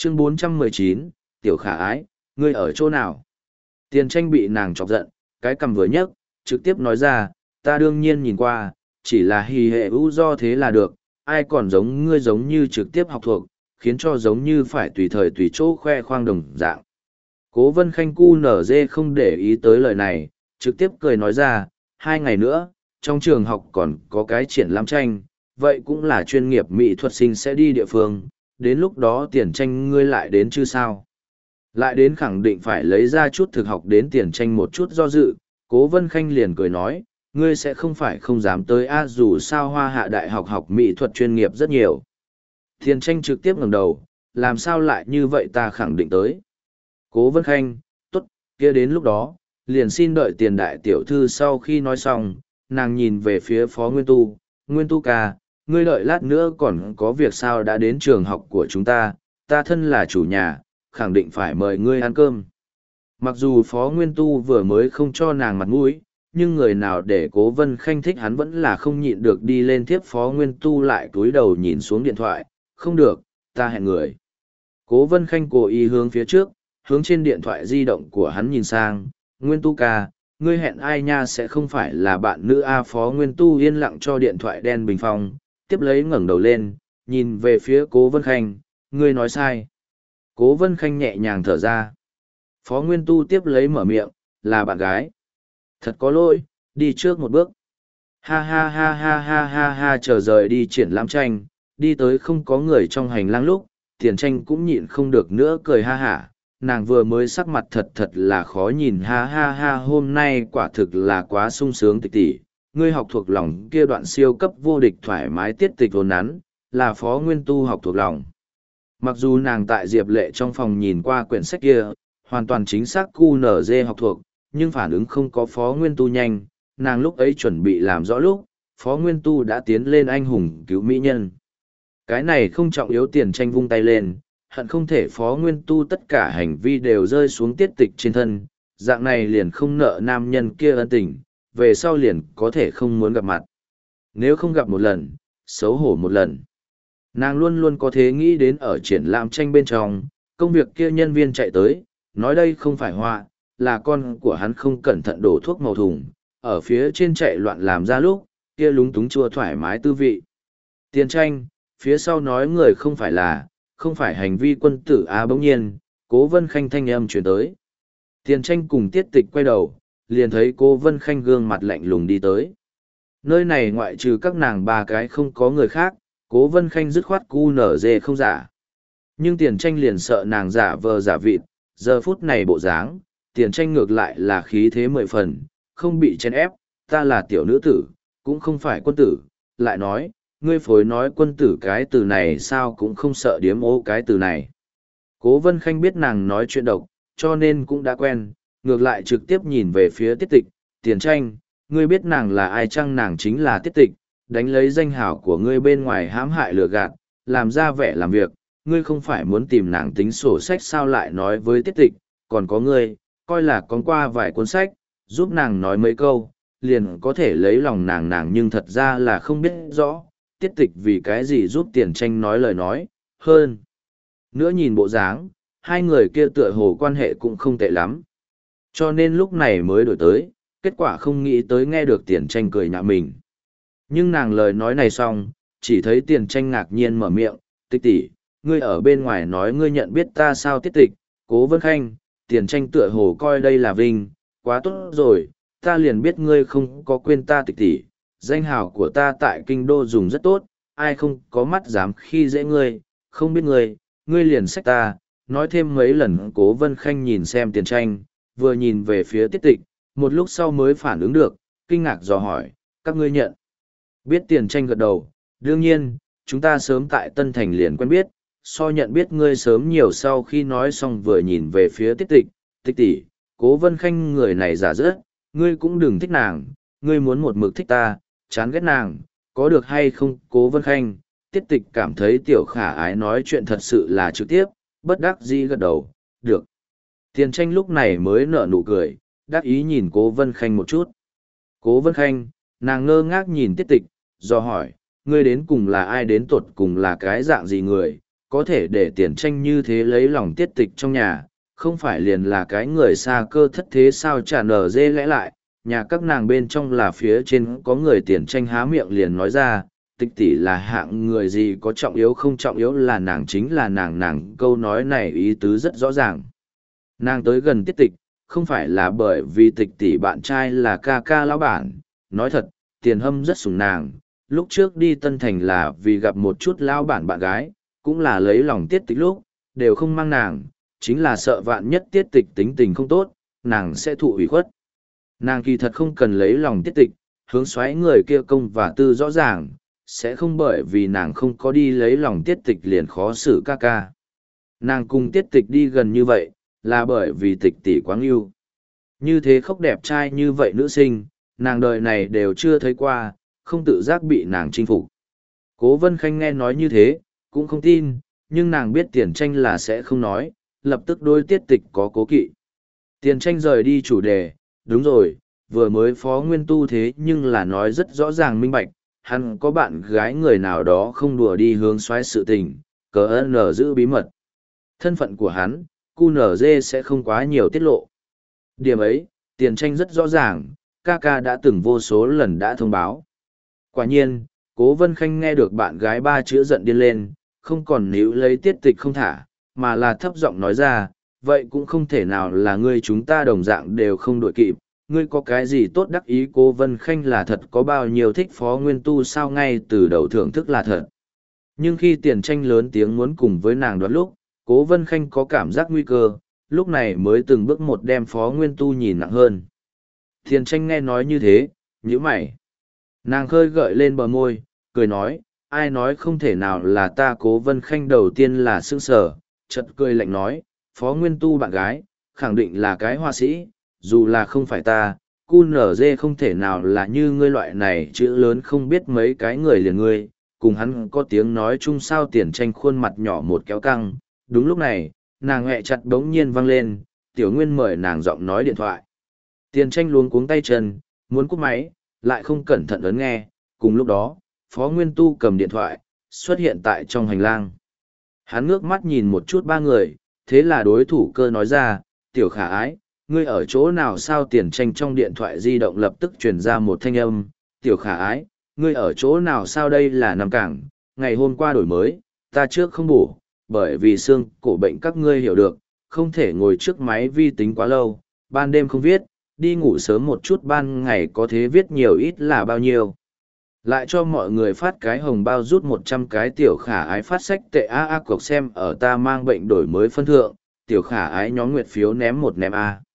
Chương 419, Tiểu Khả Ái, ngươi ở chỗ nào? Tiền Tranh bị nàng chọc giận, cái cằm vừa nhấc, trực tiếp nói ra, ta đương nhiên nhìn qua, chỉ là hì hệ ưu do thế là được, ai còn giống ngươi giống như trực tiếp học thuộc, khiến cho giống như phải tùy thời tùy chỗ khoe khoang đồng dạng. Cố Vân Khanh cu nở dê không để ý tới lời này, trực tiếp cười nói ra, 2 ngày nữa, trong trường học còn có cái triển lãm tranh, vậy cũng là chuyên nghiệp mỹ thuật sinh sẽ đi địa phương, đến lúc đó Tiền Tranh ngươi lại đến chứ sao? Lại đến khẳng định phải lấy ra chút thực học đến Tiền Tranh một chút do dự, Cố Vân Khanh liền cười nói, ngươi sẽ không phải không dám tới dù sao Hoa Hạ Đại học học mỹ thuật chuyên nghiệp rất nhiều. Tiền Tranh trực tiếp ngẩng đầu, làm sao lại như vậy ta khẳng định tới. Cố Vân Khanh, tốt, kia đến lúc đó, liền xin đợi Tiền đại tiểu thư sau khi nói xong, nàng nhìn về phía Phó Nguyên Tu ca, ngươi đợi lát nữa còn có việc sao đã đến trường học của chúng ta thân là chủ nhà, khẳng định phải mời ngươi ăn cơm. Mặc dù Phó Nguyên Tu vừa mới không cho nàng mặt mũi, nhưng người nào để Cố Vân Khanh thích hắn vẫn là không nhịn được đi lên tiếp Phó Nguyên Tu lại cúi đầu nhìn xuống điện thoại, không được, ta hẹn người. Cố Vân Khanh cố ý hướng phía trước, hướng trên điện thoại di động của hắn nhìn sang, Nguyên Tu ca, ngươi hẹn ai nha sẽ không phải là bạn nữ Phó Nguyên Tu yên lặng cho điện thoại đen bình phong, tiếp lấy ngẩng đầu lên, nhìn về phía Cố Vân Khanh, ngươi nói sai. Cố Vân Khanh nhẹ nhàng thở ra. Phó Nguyên Tu tiếp lấy mở miệng, là bạn gái. Thật có lỗi, đi trước một bước. Ha ha ha ha ha ha ha chờ rời đi triển lãm tranh, đi tới không có người trong hành lang lúc, Tiền Tranh cũng nhịn không được nữa cười ha hả. Nàng vừa mới sắc mặt thật là khó nhìn ha ha ha hôm nay quả thực là quá sung sướng tịch tỉ. Ngươi học thuộc lòng kia đoạn siêu cấp vô địch thoải mái tiết tịch hồn nắn, là Phó Nguyên Tu học thuộc lòng. Mặc dù nàng tại Diệp Lệ trong phòng nhìn qua quyển sách kia, hoàn toàn chính xác QNZ học thuộc, nhưng phản ứng không có Phó Nguyên Tu nhanh, nàng lúc ấy chuẩn bị làm rõ lúc, Phó Nguyên Tu đã tiến lên anh hùng cứu mỹ nhân. Cái này không trọng yếu. Tiền Tranh vung tay lên, hận không thể Phó Nguyên Tu tất cả hành vi đều rơi xuống tiết tịch trên thân, dạng này liền không nợ nam nhân kia ân tình, về sau liền có thể không muốn gặp mặt. Nếu không gặp một lần, xấu hổ một lần. Nàng luôn luôn có thế nghĩ đến ở triển lãm tranh bên trong, công việc kia nhân viên chạy tới, nói đây không phải họa, là con của hắn không cẩn thận đổ thuốc màu thùng, ở phía trên chạy loạn làm ra lúc, kia lúng túng chua thoải mái tư vị. Tiền Tranh, phía sau nói người không phải hành vi quân tử bỗng nhiên, Cố Vân Khanh thanh âm chuyển tới. Tiền Tranh cùng Tiết Tịch quay đầu, liền thấy Cố Vân Khanh gương mặt lạnh lùng đi tới. Nơi này ngoại trừ các nàng ba cái không có người khác, Cố Vân Khanh dứt khoát cu nở dê không giả. Nhưng Tiền Tranh liền sợ nàng giả vờ giả vịt, giờ phút này bộ dáng, Tiền Tranh ngược lại là khí thế 10 phần, không bị chen ép, ta là tiểu nữ tử, cũng không phải quân tử, lại nói, ngươi phối nói quân tử cái từ này sao cũng không sợ điếm ô cái từ này. Cố Vân Khanh biết nàng nói chuyện độc, cho nên cũng đã quen, ngược lại trực tiếp nhìn về phía Tiết Tịch, Tiền Tranh, ngươi biết nàng là ai chăng? Nàng chính là Tiết Tịch, đánh lấy danh hảo của ngươi bên ngoài hãm hại lừa gạt, làm ra vẻ làm việc, ngươi không phải muốn tìm nàng tính sổ sách sao lại nói với Tiết Tịch, còn có ngươi, coi là con qua vài cuốn sách, giúp nàng nói mấy câu, liền có thể lấy lòng nàng nhưng thật ra là không biết rõ, Tiết Tịch vì cái gì giúp Tiền Tranh nói lời nói, hơn. Nữa nhìn bộ dáng, hai người kia tựa hồ quan hệ cũng không tệ lắm. Cho nên lúc này mới đổi tới, kết quả không nghĩ tới nghe được Tiền Tranh cười nhạo mình. Nhưng nàng lời nói này xong, chỉ thấy Tiền Tranh ngạc nhiên mở miệng, Tịch tỷ, ngươi ở bên ngoài nói ngươi nhận biết ta sao? Tiết Tịch, Cố Vân Khanh, Tiền Tranh tựa hồ coi đây là vinh, quá tốt rồi, ta liền biết ngươi không có quên ta Tịch tỷ, danh hào của ta tại kinh đô dùng rất tốt, ai không có mắt dám khi dễ ngươi, không biết ngươi liền xách ta, nói thêm mấy lần. Cố Vân Khanh nhìn xem Tiền Tranh, vừa nhìn về phía Tiết Tịch, một lúc sau mới phản ứng được, kinh ngạc dò hỏi, các ngươi nhận biết? Tiền Tranh gật đầu, đương nhiên, chúng ta sớm tại Tân Thành liền quen biết, so nhận biết ngươi sớm nhiều. Sau khi nói xong vừa nhìn về phía Tiết Tịch, Tịch tỷ, Cố Vân Khanh người này giả dỡ, ngươi cũng đừng thích nàng, ngươi muốn một mực thích ta, chán ghét nàng, có được hay không? Cố Vân Khanh, Tiết Tịch cảm thấy Tiểu Khả Ái nói chuyện thật sự là trực tiếp, bất đắc dĩ gật đầu, được. Tiền Tranh lúc này mới nở nụ cười, đắc ý nhìn Cố Vân Khanh một chút. Cố Vân Khanh, nàng ngơ ngác nhìn Tiết Tịch, do hỏi, ngươi đến cùng là ai, đến tột cùng là cái dạng gì người, có thể để tiền tranh như thế lấy lòng tiết tịch trong nhà, không phải liền là cái người xa cơ thất thế sao trả nở dê lẽ lại, nhà các nàng bên trong là phía trên có người tiền tranh há miệng liền nói ra, tịch tỷ là hạng người gì có trọng yếu không trọng yếu là nàng chính là nàng câu nói này ý tứ rất rõ ràng. Nàng tới gần tiết tịch, không phải là bởi vì tịch tỷ bạn trai là ca ca lão bản, nói thật, tiền hâm rất sủng nàng, lúc trước đi Tân Thành là vì gặp một chút lão bản bạn gái, cũng là lấy lòng tiết tịch lúc, đều không mang nàng, chính là sợ vạn nhất tiết tịch tính tình không tốt, nàng sẽ thụ ủy khuất. Nàng kỳ thật không cần lấy lòng tiết tịch, hướng xoáy người kia công và tư rõ ràng, sẽ không bởi vì nàng không có đi lấy lòng tiết tịch liền khó xử ca ca. Nàng cùng tiết tịch đi gần như vậy, là bởi vì tịch tỷ quá yêu. Như thế khóc đẹp trai như vậy nữ sinh, nàng đời này đều chưa thấy qua, không tự giác bị nàng chinh phục. Cố Vân Khanh nghe nói như thế, cũng không tin, nhưng nàng biết tiền tranh là sẽ không nói, lập tức đôi tiết tịch có cố kỵ. Tiền tranh rời đi chủ đề, đúng rồi, vừa mới phó nguyên tu thế nhưng là nói rất rõ ràng minh bạch, hắn có bạn gái người nào đó không đùa đi hướng xoáy sự tình, cờ nở giữ bí mật. Thân phận của hắn, QNZ sẽ không quá nhiều tiết lộ. Điểm ấy, tiền tranh rất rõ ràng, ca ca đã từng vô số lần đã thông báo. Quả nhiên, Cố Vân Khanh nghe được bạn gái ba chữ giận điên lên, không còn níu lấy tiết tịch không thả, mà là thấp giọng nói ra, vậy cũng không thể nào là ngươi chúng ta đồng dạng đều không đội kịp, ngươi có cái gì tốt đắc ý. Cố Vân Khanh là thật có bao nhiêu thích phó nguyên tu sao ngay từ đầu thưởng thức là thật. Nhưng khi tiền tranh lớn tiếng muốn cùng với nàng đoán lúc, Cố Vân Khanh có cảm giác nguy cơ, lúc này mới từng bước một đem phó nguyên tu nhìn nặng hơn. Tiền tranh nghe nói như thế, nhíu mày. Nàng khơi gợi lên bờ môi, cười nói, ai nói không thể nào là ta. Cố Vân Khanh đầu tiên là sững sờ, chợt cười lạnh nói, phó nguyên tu bạn gái, khẳng định là cái họa sĩ, dù là không phải ta, QNZ không thể nào là như ngươi loại này chữ lớn không biết mấy cái người liền ngươi, cùng hắn có tiếng nói chung sao. Tiền tranh khuôn mặt nhỏ một kéo căng, đúng lúc này, nàng hẹ chặt bỗng nhiên vang lên, Tiểu Nguyên mời nàng giọng nói điện thoại. Tiền tranh luống cuống tay chân, muốn cúp máy, lại không cẩn thận ấn nghe, cùng lúc đó, phó nguyên tu cầm điện thoại, xuất hiện tại trong hành lang. Hắn ngước mắt nhìn một chút ba người, thế là đối thủ cơ nói ra, Tiểu Khả Ái, ngươi ở chỗ nào sao. Tiền tranh trong điện thoại di động lập tức truyền ra một thanh âm, Tiểu Khả Ái, ngươi ở chỗ nào sao. Đây là Nam Cảng, ngày hôm qua đổi mới, ta trước không bổ, bởi vì xương cổ bệnh các ngươi hiểu được, không thể ngồi trước máy vi tính quá lâu, ban đêm không viết, đi ngủ sớm một chút, ban ngày có thế viết nhiều ít là bao nhiêu. Lại cho mọi người phát cái hồng bao rút 100 cái. Tiểu Khả Ái phát sách tệ a cuộc xem ở ta mang bệnh đổi mới phân thượng, Tiểu Khả Ái nhóm nguyệt phiếu ném một ném a.